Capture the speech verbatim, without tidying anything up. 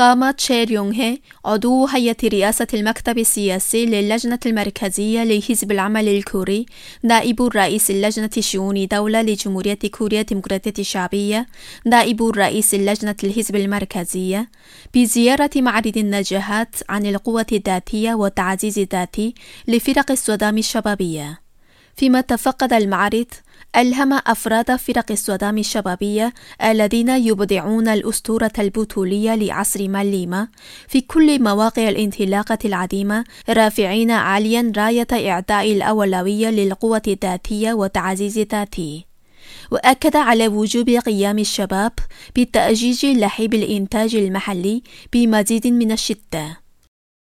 قام تشير يونغ هي عضو هيئة رئاسة المكتب السياسي للجنة المركزية لحزب العمل الكوري نائب رئيس اللجنة شؤون دولة لجمهورية كوريا الديمقراطية الشعبية نائب رئيس اللجنة الحزب المركزية بزيارة معرض النجاحات عن القوة الذاتية والتعزيز الذاتي لفرق الصدام الشبابية. فيما تفقد المعرض ألهم أفراد فرق الصدام الشبابية الذين يبدعون الأسطورة البطولية لعصر ماليما في كل مواقع الانطلاقة العديمة، رافعين عاليا راية إعطاء الأولوية للقوة الذاتية والتعزيز الذاتي. وأكد على وجوب قيام الشباب بتأجيج لهيب الإنتاج المحلي بمزيد من الشدة.